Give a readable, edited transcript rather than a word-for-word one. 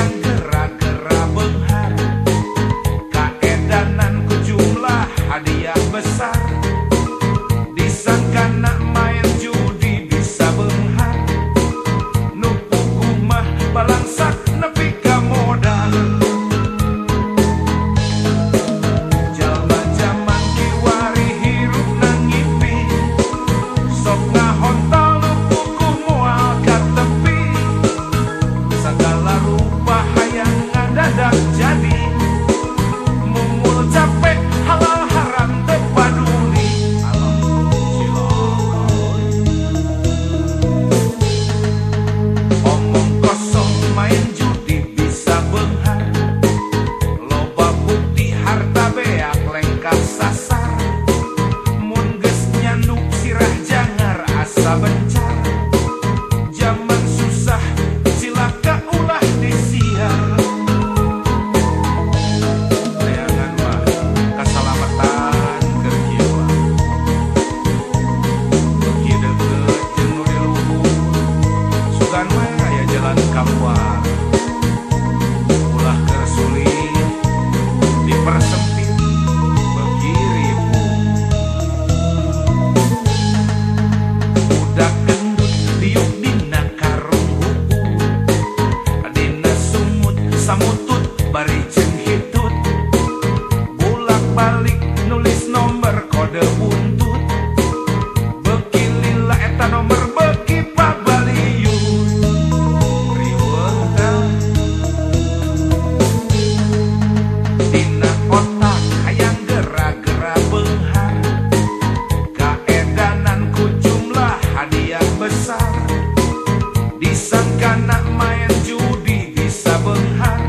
hayang gerak-gerak benghar, kaedanan ku jumlah hadiah besar. Disangka nak main judi bisa benghar, nu puguh mah balangsak nepi ka modal. Jalma-jaman kiwari hirup nangipi, sok ngahontol nu puguh moal ka tepi. Segala rupa hayang ngadadak jadi, mungul capek halal haram teu paduli. Omong kosong main judi bisa benghar, loba bukti harta beak lengkap sasar. Mun geus nyanduk sirah jangar asa bencar, zaman susah silaka ulah disiar. Neangan mah kasalamatan keur kieu mah, beuki deukeut jeung nu di luhur, sugan mah aya jalan kaluar. Ulah keur sulit dipersempit beuki ribu. Budak gendut diuk dina karung hukum, dina sumut samutut bari jeung hitut, bulak balik nulis nomor kode buntut. Beuki lila eta nomor beuki pabaliut. Riweuh tah dina otak hayang gerak-gerak benghar, kaedanan ku jumlah hadiah besar. Disangka nak main judi bisa benghar,